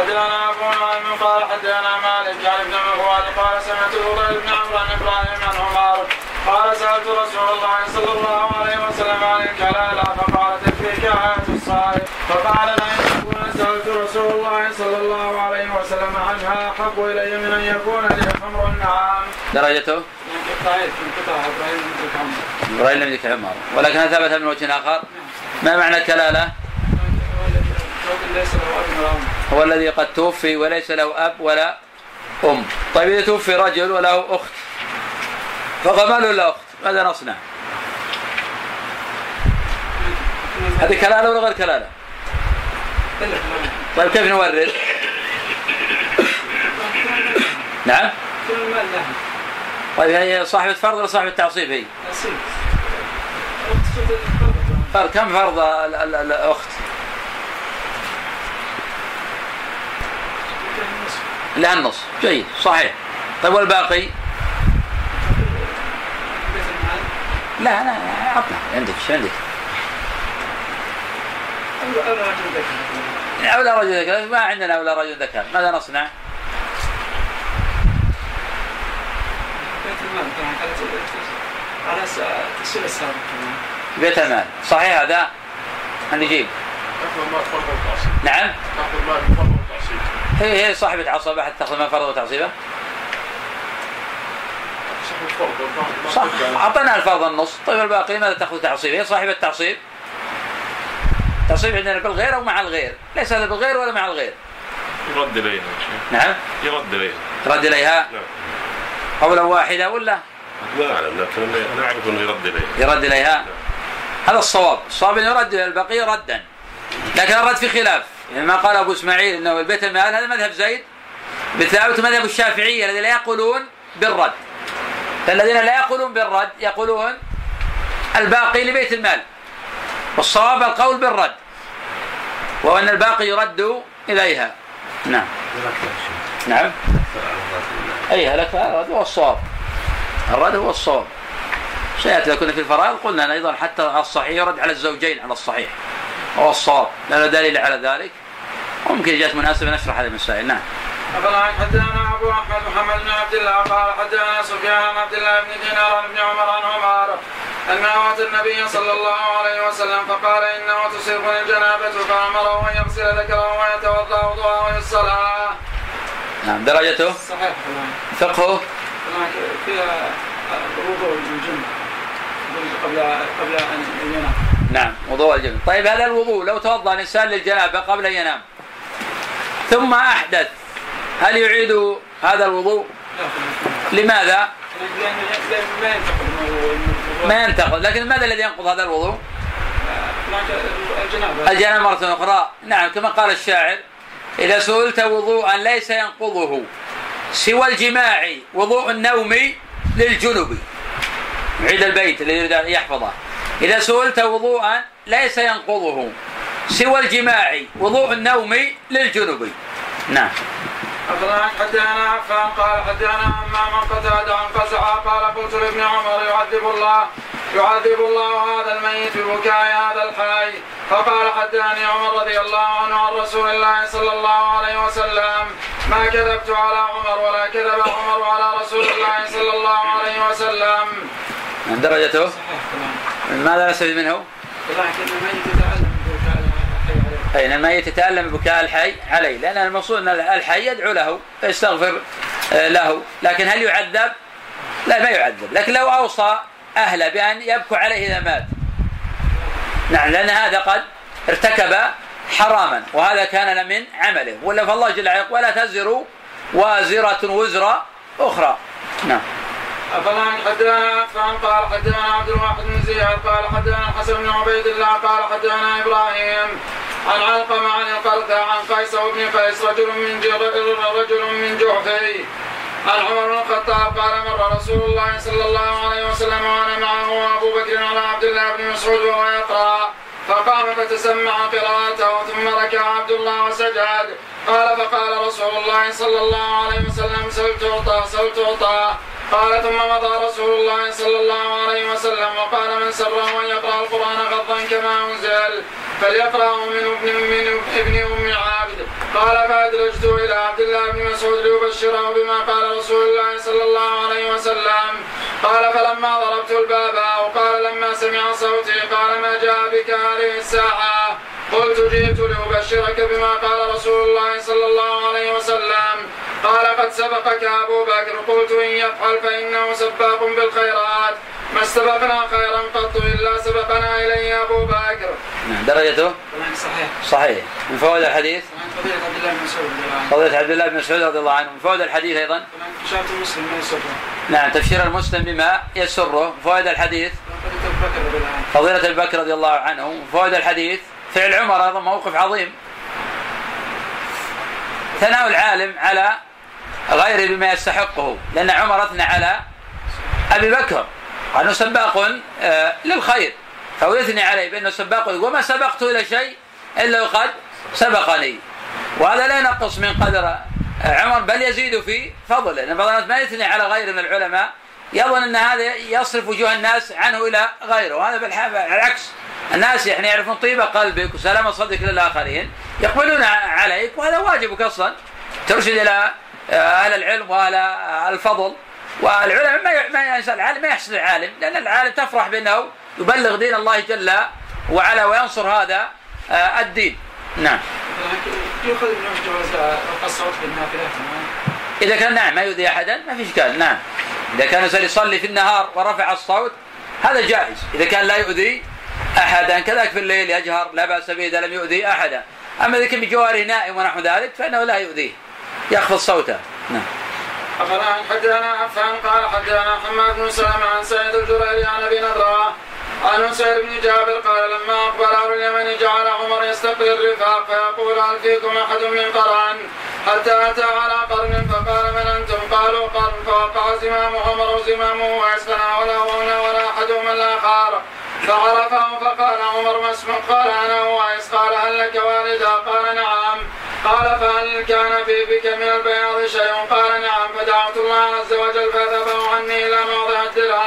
حدثنا أبو نعيم قال حدثنا مالك عن ابن مغوال قال سمعت فضيل بن عمرو عن إبراهيم عن عمر قال سألت رسول الله صلى الله عليه وسلم عن الكلالة فقال تكفيك آية الصائم فقال لئن أكون سألت رسول الله صلى الله عليه وسلم عنها أحب إلي من أن يكون لي حمر النعام. درجته؟ إبراهيم لم يذكر عمر ولكن ثبت من وجه آخر. ما معنى الكلالة؟ هو الذي قد توفي وليس له أب ولا أم. طيب إذا توفي رجل وله أخت فقال له لا أخت ماذا نصنع؟ هذه كلالة ولا غير كلالة؟ طيب كيف نورد؟ نعم؟ طيب هي صاحبة فرض ولا صاحبة تعصيب هي؟ فرض. كم فرض الأخت؟ لها النصف. جيد صحيح. طيب والباقي؟ لا أنا عطنا عندك شو عندك؟ أولى رجل ذكر. ما عندنا أولى رجل ذكر. ماذا نصنع؟ بيت المال. صحيح هذا نجيب. نعم هي صاحبة عصبة حتى تأخذ ما فرض وتعصيبه. صح أعطينا الفرض النص. طيب الباقي ماذا تأخذ تعصيبه؟ هي صاحبة تعصيب. تعصيب عندنا بالغير أو مع الغير. ليس هذا بالغير ولا مع الغير. يرد إليها. نعم يرد إليها. يرد إليها. نعم. قولا واحدة ولا؟ لا أعلم لكن أنا أعرف أنه يرد إليها. يرد إليها. نعم. هذا الصواب. الصواب أنه يرد إلى البقية ردا. لكن الرد في خلاف. يعني ما قال أبو إسماعيل أنه البيت المال هذا مذهب زيد بالثابت مذهب الشافعية الذين لا يقولون بالرد. فالذين لا يقولون بالرد يقولون الباقي لبيت المال والصواب القول بالرد وأن الباقي يرد إليها. نعم نعم أي هلك الرد هو الصواب. الرد هو الصواب. سيأتي كنا في الفرائض قلنا أيضا حتى الصحيح يرد على الزوجين على الصحيح هو الصواب لا دليل على ذلك وممكن جاءت مناسبة نشرح هذه المسائل. نعم. حدثنا أبو أحمد محمد بن عبد الله قال حدثنا سفيان عن عبد الله بن دينار عن ابن عمر عن عمر أنه أتى النبي صلى الله عليه وسلم فقال إنه تصيبني الجنابة فأمره أن يغسل ذكره ويتوضأ وضوءه للصلاة. نعم. درجته؟ صحيح. فقهه؟ فيها وضوء الجنة قبل أن ينام. نعم وضوء الجنة. طيب هذا الوضوء لو توضأ الإنسان للجنابة قبل أن ينام ثم أحدث هل يعيد هذا الوضوء؟ لماذا؟ ما ينتقض. لكن ماذا الذي ينقض هذا الوضوء؟ الجنابة مرة أخرى. نعم كما قال الشاعر إذا سئلت وضوءا ليس ينقضه سوى الجماع وضوء النوم للجنب. عيد البيت الذي يريد أن يحفظه. إذا سئلت وضوءا ليس ينقضه سوى الجماع وضوء النوم للجنب. نعم. حدثنا عفان قال حدثنا عمام قتادة عن قزعة قال قلت لابن عمر يعذب الله هذا الميت ببكاء هذا الحي فقال حدثني عمر رضي الله عنه عن رسول الله صلى الله عليه وسلم ما كذبت على عمر ولا كذب عمر على رسول الله صلى الله عليه وسلم. من درجته؟ ماذا نستفيد منه؟ أين الميت يتألم ببكاء الحي عليه لأن المقصود أن الحي يدعو له فيستغفر له. لكن هل يعذب؟ لا ما يعذب. لكن لو أوصى أهله بأن يبكوا عليه إذا مات نعم لأن هذا قد ارتكب حراما وهذا كان من عمله ولا فالله جل وعلا ولا تزر وازرة وزر أخرى. نعم. حدثنا عفان قال حدثنا عبد الواحد بن زياد قال حدثنا الحسن بن عبيد الله قال حدثنا إبراهيم عن علقمة عن القرثة عن قيس وابن قيس رجل من جعفي عن عمر بن الخطاب قال مر رسول الله صلى الله عليه وسلم وانا معه وابو بكر على عبد الله بن مسعود وهو يقرأ فقام فتسمع قراءته ثم ركع عبد الله وسجد قال فقال رسول الله صلى الله عليه وسلم سل تعطى قال ثم مضى رسول الله صلى الله عليه وسلم وقال من سره أن يقرأ القرآن غضا كما أنزل فليقرأه من ابن أم عبد. قال فأدرجت إلى عبد الله بن مسعود ليبشره بما قال رسول الله صلى الله عليه وسلم. قال فلما ضربت الباب أو قال لما سمع صوتي قال ما جاء بك هذه الساعة؟ قلت جئت لأبشرك بما قال رسول الله صلى الله عليه وسلم. قال قد سبقك أبو بكر. قلت إن يفعل فإنه سباق بالخيرات ما استبقنا خيرا قط إلا سبقنا إليه أبو بكر. درجته صحيح. من فوائد الحديث فضيلة عبد الله بن مسعود رضي الله عنه. من فوائد الحديث أيضا نعم تبشير المسلم بما يسره. فوائد الحديث فضيلة أبي بكر رضي الله عنه. فوائد الحديث فعل عمر هذا موقف عظيم، ثناء العالم على غيره بما يستحقه، لأن عمر أثنى على أبي بكر أنه سباق للخير، فهو يثني عليه بأنه سباق وما سبقت إلى شيء إلا وقد سبقني، وهذا لا ينقص من قدر عمر بل يزيد في فضله، لأن بعض الناس ما يثني على غيره من العلماء يظن أن هذا يصرف وجوه الناس عنه إلى غيره، وهذا بالعكس الناس يعني يعرفون طيب قلبك وسلام صدرك للآخرين يقبلون عليك، وهذا واجبك أصلا ترشد إلى أهل العلم وأهل الفضل. والعلم العالم ما يحسد العالم، لأن العالم تفرح بأنه يبلغ دين الله جل وعلا وينصر هذا الدين. نعم. يأخذ منه جواز رفع الصوت بالنافلة إذا كان نعم ما يؤذي أحدا ما في إشكال. نعم إذا كان يصلي في النهار ورفع الصوت هذا جائز إذا كان لا يؤذي أحدا، كذلك في الليل يجهر لا بأس به إذا لم يؤذي أحدا. أما إذا كان بجواره نائم ونحو ذلك فإنه لا يؤذيه، يخفض صوته. نعم. أخبرنا حدثنا عفان قال حدثنا حماد بن سلمة عن سعيد الجريري عن أبي نضرة عن سعيد بن جابر قال لما أقبل أهل اليمن جعل عمر يستقبل الرفاق فيقول هل فيكم أحد من قرن؟ حتى أتى على قرن فقال من أنتم؟ قالوا قرن، فوقع زمام عمر وزمامه وأسفنا ولا أحدهم الآخر فعرفه فقال عمر ما اسمك؟ قال أنا أويس. قال هل لك والدا؟ قال نعم. قال فهل كان في بك من البياض شيء؟ قال نعم. فدعوت الله عز وجل فذهبه عني إلى موضع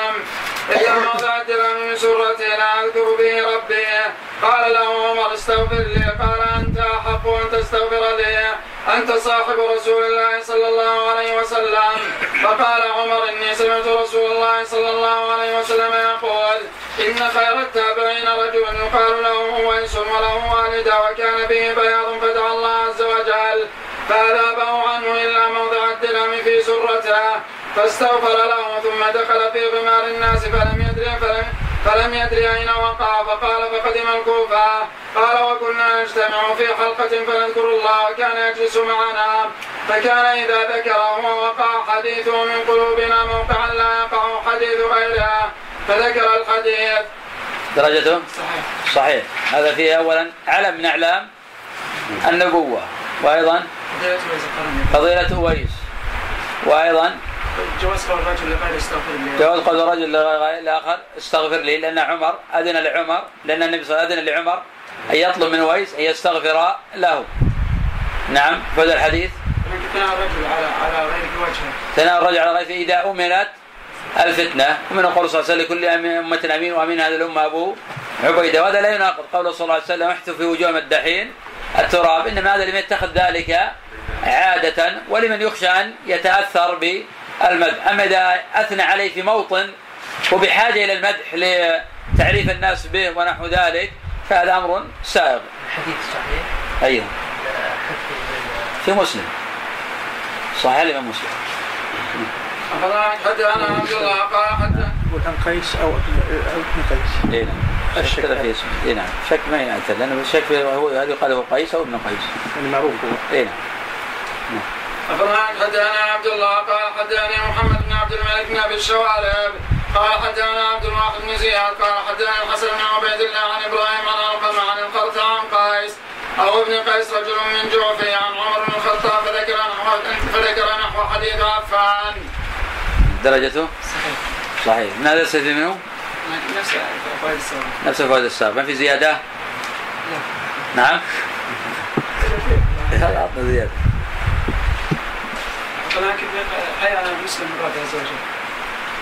الدرهم من سرتي لا أذكر به ربي. قال له عمر استغفر لي. قال أنت أحق أن تستغفر لي، أنت صاحب رسول الله صلى الله عليه وسلم. فقال عمر إني سمعت رسول الله صلى الله عليه وسلم يقول إن خير التابعين رجل يقال له أويس وله والدة وكان به بياض فدعا الله عز وجل فأذهبه عنه إلا موضع الدرهم في سرته فاستغفر له ثم دخل في غمار الناس فلم يدري أين وقع. فقال فقدم الكوفة. قال وكنا نجتمع في حلقة فنذكر الله وكان يجلس معنا فكان إذا ذكره ووقع حديثه من قلوبنا موقعا لا يقع حديث غيرها فذكر الحديث. درجته صحيح. هذا فيه أولا علم من أعلام النبوة، وأيضا فضيلة أويس، وأيضا جواز قول الرجل لغير استغفر لي، جواز قول الرجل لآخر استغفر لي، لأن عمر أذن لعمر، لأن النبي صلى الله عليه وسلم أذن لعمر أن يطلب من أويس أن يستغفر له. نعم. فهذا الحديث ثناء الرجل على غير وجهه، ثناء الرجل على غيره إذا أمنت الفتنة، ومن قول صلى الله عليه وسلم لكل أمة أمين وأمين هذه الأمة أبو عبيدة، وهذا لا يناقض قول صلى الله عليه وسلم احثوا في وجوه المداحين التراب، إنما هذا لمن يتخذ ذلك عادة ولمن يخشى أن يتأثر بالمدح. أما إذا أثنى عليه في موطن وبحاجة إلى المدح لتعريف الناس به ونحو ذلك فهذا أمر سائغ. الحديث صحيح؟ أيوه في مسلم، صحيح الإمام مسلم. حتى أنا عبد الله قال حتى وكان قيس أو ابن قيس. إيه نعم. الشك في اسمه. إيه نعم. شك ما يأثر، لأنه الشك هو هذا قال هو قيس أو ابن قيس. يعني معروف هو. إيه نعم. حدثنا عبد الله قال حدثني محمد بن عبد الملك بن أبي الشوارب قال حدثنا عبد الواحد بن زياد قال حدثنا الحسن بن عبيد الله عن إبراهيم عن علقمة عن القرط عن قيس أو ابن قيس رجل من جعفي عن عمر بن الخطاب فذكر نحو حديث عفان. درجته صحيح. من هذا السيد منه؟ نفس فوائد السابق. ما في زيادة؟ لا. نعم. هذا عطنا زيادة. ولكن حيانا مسلم من رب عز وجل.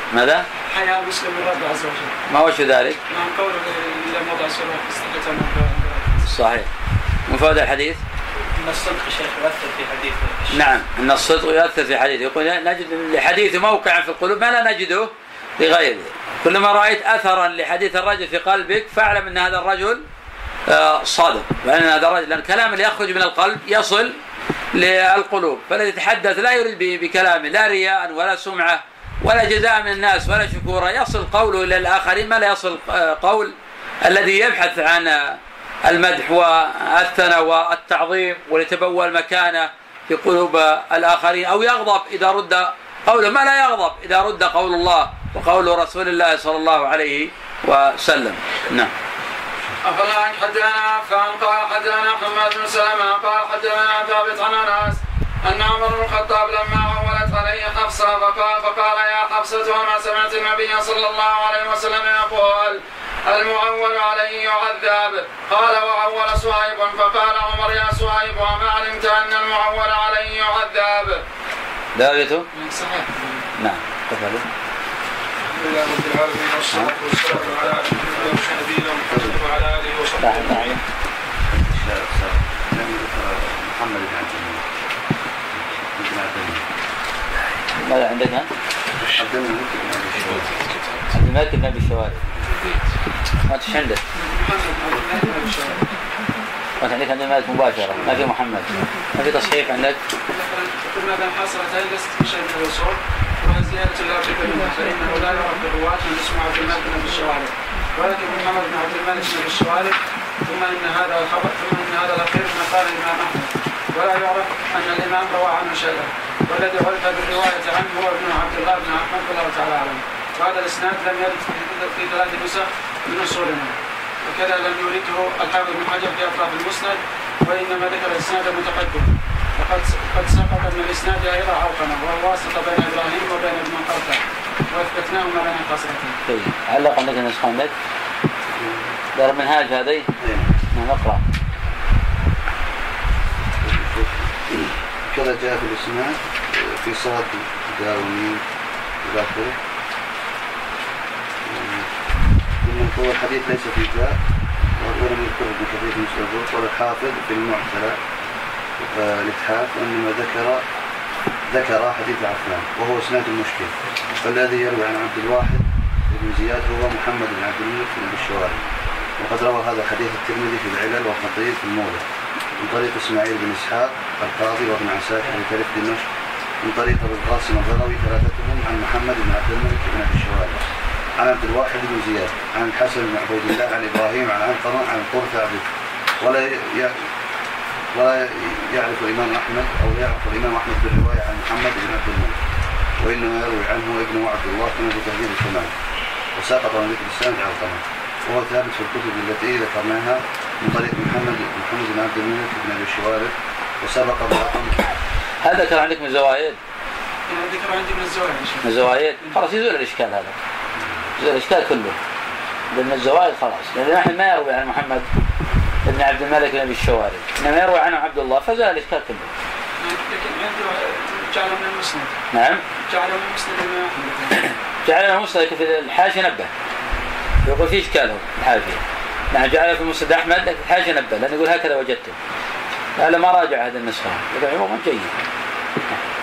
ماذا؟ حياء مسلم من رب عز وجل. ما وجه ذلك؟ نعم قوله إلا موضع سورة استحيت. صحيح. مفاد الحديث؟ ان الصدق شيخ يؤثر في حديث الشيخ. نعم ان الصدق يؤثر في حديث. يقول نجد لحديث موقعا في القلوب ما لا نجده لغيره. كلما رأيت أثرا لحديث الرجل في قلبك فاعلم أن هذا الرجل صادق، وأن هذا الرجل، لأن الكلام اللي يخرج من القلب يصل للقلوب. فالذي يتحدث لا يريد بكلامه لا رياء ولا سمعة ولا جزاء من الناس ولا شكورا، يصل قوله إلى الآخرين ما لا يصل قول الذي يبحث عن المدح والثناء والتعظيم وليتبوى المكانة في قلوب الآخرين، أو يغضب إذا رد قوله ما لا يغضب إذا رد قول الله وقول رسول الله صلى الله عليه وسلم. نعم. أخبرنا حدثنا عفان قال حدثنا حماد بن سلمة قال حدثنا ثابت عن أنس أن عمر بن الخطاب لما عولت عليه حفصة فقال يا حفصة وما سمعت النبي صلى الله عليه وسلم يقول المعول عليه يعذب. قال وعول صهيب فقال عمر يا صهيب وما علمت أن المعول عليه يعذب. داويته؟ صحيح. نعم. تفضل. الحمد لله رب العالمين والصلاة والسلام على نبينا محمد وعلى آله وصحبه أجمعين. محمد بن عبد الملك. ماذا عندك أنت؟ عبد الملك بن أبي الشوارب. ما تش عندك؟ ما عندك عبد الملك مباشرة، ما في محمد، ما في تصحيح عندك؟ كل ماذا حصلت هي لست بشيء من الوصول وزيادة لا شك منها فإنه لا يعرف بالرواة من اسمه عبد الملك بن أبي الشوارب، ولكن محمد بن عبد الملك بن أبي الشوارب ثم إن هذا الخبر ثم إن هذا الأخير ما قال الإمام أحمد، ولا يعرف أن الإمام روى عنه شيئا، والذي عرف بالرواية عنه هو ابن عبد الله بن أحمد والله تعالى أعلم. وهذا الإسناد لم يرد في 3 نسخ من أصولنا، وكذا لم يرده الحافظ بن حجر في أطراف المسند، وإنما ذكر الإسناد المتقدم. قد سقط من الإسناد إلى علقمة وهو واسطة بين إبراهيم وبين ابن قرطة، وأثبتناه ما بين قصرتين. طيب علق عندك النسخة عندك؟ دار منهاج هذه؟ نعم اقرأ. كذا جاء في الإسناد في صاد دارومي إلى آخره. ثم هو الحديث ليس في جاء ولم يذكر ابن كثير في مسلم قال الحافظ في المعتلى الإتحاف وإنما ذكر حديث عفان وهو إسناد المشكل، فالذي يروي عن عبد الواحد بن زياد هو محمد بن عبد الملك بن أبي الشوارب، وقد روى هذا حديث الترمذي في العلل والخطيب في المولى من طريق إسماعيل بن إسحاق القاضي وابن عساكر بتاريخ دمشق من طريق أبي القاسم الغروي ثلاثتهم عن محمد بن عبد الملك بن أبي الشوارب عن عبد الواحد بن زياد عن الحسن بن عبيد الله عن إبراهيم عن علقمة عن قرة عبد ولا يعرف الإمام أحمد أو يعرف الإمام أحمد بالرواية عن محمد بن عبد الملك، وإنما يروي عنه ابنه عبد الله كما في تهذيب الكمال، وساقط من ذكر السند علقمة، وهو ثابت في الكتب التي ذكرناها من طريق محمد بن عبد الملك بن أبي الشوارب وسبق برقم. هذا ذكر عندك من الزوايد؟ ذكر عندي من الزوايد. من الزوايد؟ خلاص يزول الإشكال هذا. يزول الإشكال كله. لأن الزوايد خلاص، لأن نحن ما يروي عن محمد ابن عبد الملك بن أبي الشوارب، إنما يروي عنه عبد الله فزال الإشكال كله. لكن عنده جعل من المسند. نعم. جعل من المسند. جعل من المسند في الحاشية نبه. يقول في إشكال هو الحاشية. نعم جعل في مسند أحمد لكن الحاشية نبه لأن يقول هكذا وجدته. لا ما راجع هذا النسخة. يقول عموما جيد.